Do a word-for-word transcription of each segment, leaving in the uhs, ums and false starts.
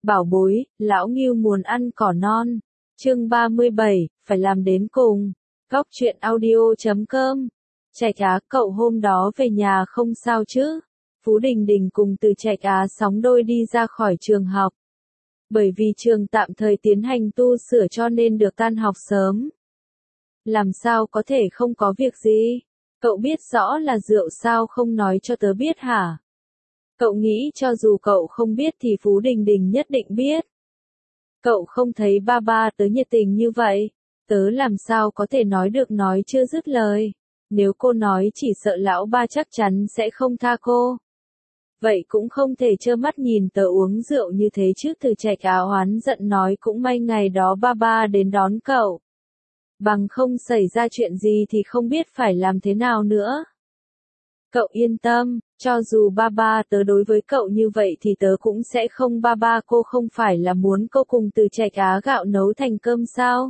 Bảo bối, lão Ngưu muốn ăn cỏ non. Chương ba mươi bảy, phải làm đến cùng. Góc truyện audio chấm com. Trạch Á, cậu hôm đó về nhà không sao chứ? Phú Đình Đình cùng Từ Trạch Á sóng đôi đi ra khỏi trường học. Bởi vì trường tạm thời tiến hành tu sửa cho nên được tan học sớm. Làm sao có thể không có việc gì? Cậu biết rõ là rượu sao không nói cho tớ biết hả? Cậu nghĩ cho dù cậu không biết thì Phú Đình Đình nhất định biết. Cậu không thấy ba ba tớ nhiệt tình như vậy, tớ làm sao có thể nói được nói chưa dứt lời. Nếu cô nói chỉ sợ lão ba chắc chắn sẽ không tha cô. Vậy cũng không thể trơ mắt nhìn tớ uống rượu như thế chứ. Từ Trạch Á oán giận nói cũng may ngày đó ba ba đến đón cậu. Bằng không xảy ra chuyện gì thì không biết phải làm thế nào nữa. Cậu yên tâm, cho dù ba ba tớ đối với cậu như vậy thì tớ cũng sẽ không. Ba ba cô không phải là muốn cô cùng Từ Trạch Á gạo nấu thành cơm sao?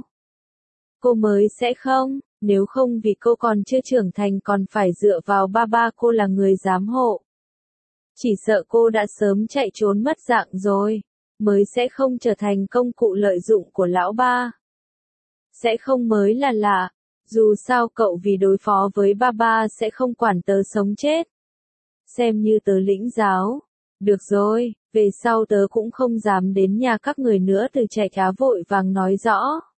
Cô mới sẽ không, nếu không vì cô còn chưa trưởng thành còn phải dựa vào ba ba cô là người giám hộ. Chỉ sợ cô đã sớm chạy trốn mất dạng rồi, mới sẽ không trở thành công cụ lợi dụng của lão ba. Sẽ không mới là lạ. Dù sao cậu vì đối phó với ba ba sẽ không quản tớ sống chết. Xem như tớ lĩnh giáo. Được rồi, về sau tớ cũng không dám đến nhà các người nữa. Từ Trạch Á vội vàng nói rõ.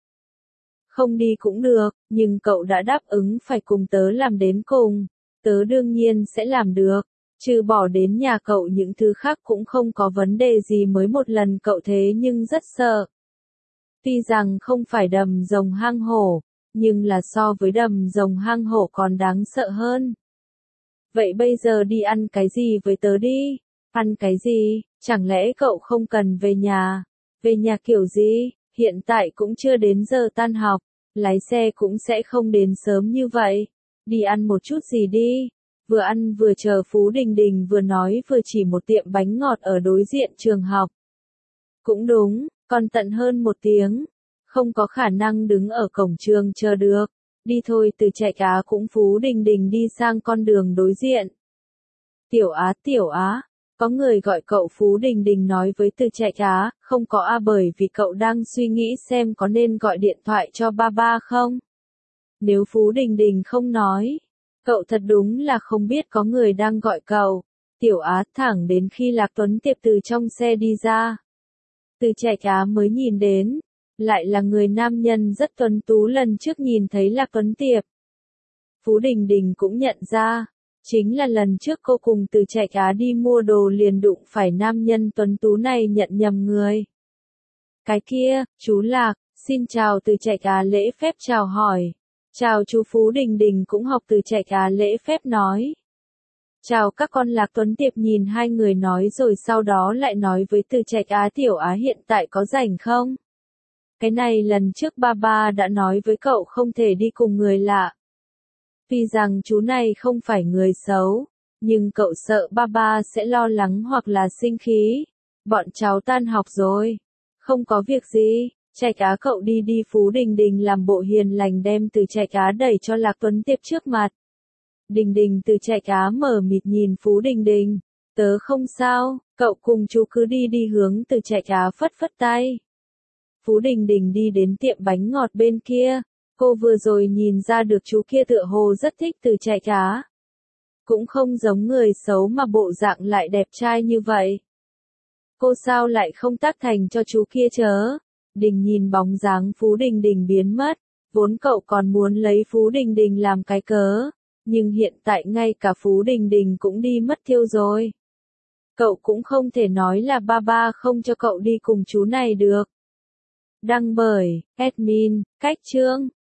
Không đi cũng được, nhưng cậu đã đáp ứng phải cùng tớ làm đến cùng. Tớ đương nhiên sẽ làm được. Trừ bỏ đến nhà cậu những thứ khác cũng không có vấn đề gì. Mới một lần cậu thế nhưng rất sợ. Tuy rằng không phải đầm rồng hang hổ, nhưng là so với đầm rồng hang hổ còn đáng sợ hơn. Vậy bây giờ đi ăn cái gì với tớ đi? Ăn cái gì? Chẳng lẽ cậu không cần về nhà? Về nhà kiểu gì? Hiện tại cũng chưa đến giờ tan học, lái xe cũng sẽ không đến sớm như vậy. Đi ăn một chút gì đi? Vừa ăn vừa chờ Phú Đình Đình vừa nói vừa chỉ một tiệm bánh ngọt ở đối diện trường học. Cũng đúng, còn tận hơn một tiếng. Không có khả năng đứng ở cổng trường chờ được. Đi thôi. Từ Trạch Á cũng Phú Đình Đình đi sang con đường đối diện. Tiểu Á, Tiểu Á, có người gọi cậu. Phú Đình Đình nói với Từ Trạch Á, không có a bởi vì cậu đang suy nghĩ xem có nên gọi điện thoại cho ba ba không. Nếu Phú Đình Đình không nói, cậu thật đúng là không biết có người đang gọi cậu. Tiểu Á, thẳng đến khi Lạc Tuấn Tiệp từ trong xe đi ra. Từ Trạch Á mới nhìn đến. Lại là người nam nhân rất tuấn tú lần trước nhìn thấy Lạc Tuấn Tiệp. Phú Đình Đình cũng nhận ra, chính là lần trước cô cùng Từ Trạch Á đi mua đồ liền đụng phải nam nhân tuấn tú này nhận nhầm người. Cái kia, chú Lạc, xin chào. Từ Trạch Á lễ phép chào hỏi. Chào chú. Phú Đình Đình cũng học Từ Trạch Á lễ phép nói. Chào các con. Lạc Tuấn Tiệp nhìn hai người nói rồi sau đó lại nói với Từ Trạch Á, Tiểu Á hiện tại có rảnh không? Cái này lần trước ba ba đã nói với cậu không thể đi cùng người lạ. Tuy rằng chú này không phải người xấu, nhưng cậu sợ ba ba sẽ lo lắng hoặc là sinh khí. Bọn cháu tan học rồi. Không có việc gì. Trạch Á cậu đi đi. Phú Đình Đình làm bộ hiền lành đem Từ Trạch Á đẩy cho Lạc Tuấn Tiệp trước mặt. Đình Đình. Từ Trạch Á mở mịt nhìn Phú Đình Đình. Tớ không sao, cậu cùng chú cứ đi đi. Hướng Từ Trạch Á phất phất tay. Phú Đình Đình đi đến tiệm bánh ngọt bên kia. Cô vừa rồi nhìn ra được chú kia tựa hồ rất thích Từ Trạch Á. Cũng không giống người xấu mà bộ dạng lại đẹp trai như vậy. Cô sao lại không tác thành cho chú kia chớ? Đình nhìn bóng dáng Phú Đình Đình biến mất. Vốn cậu còn muốn lấy Phú Đình Đình làm cái cớ. Nhưng hiện tại ngay cả Phú Đình Đình cũng đi mất tiêu rồi. Cậu cũng không thể nói là ba ba không cho cậu đi cùng chú này được. Đăng bởi admin, Cách Chương.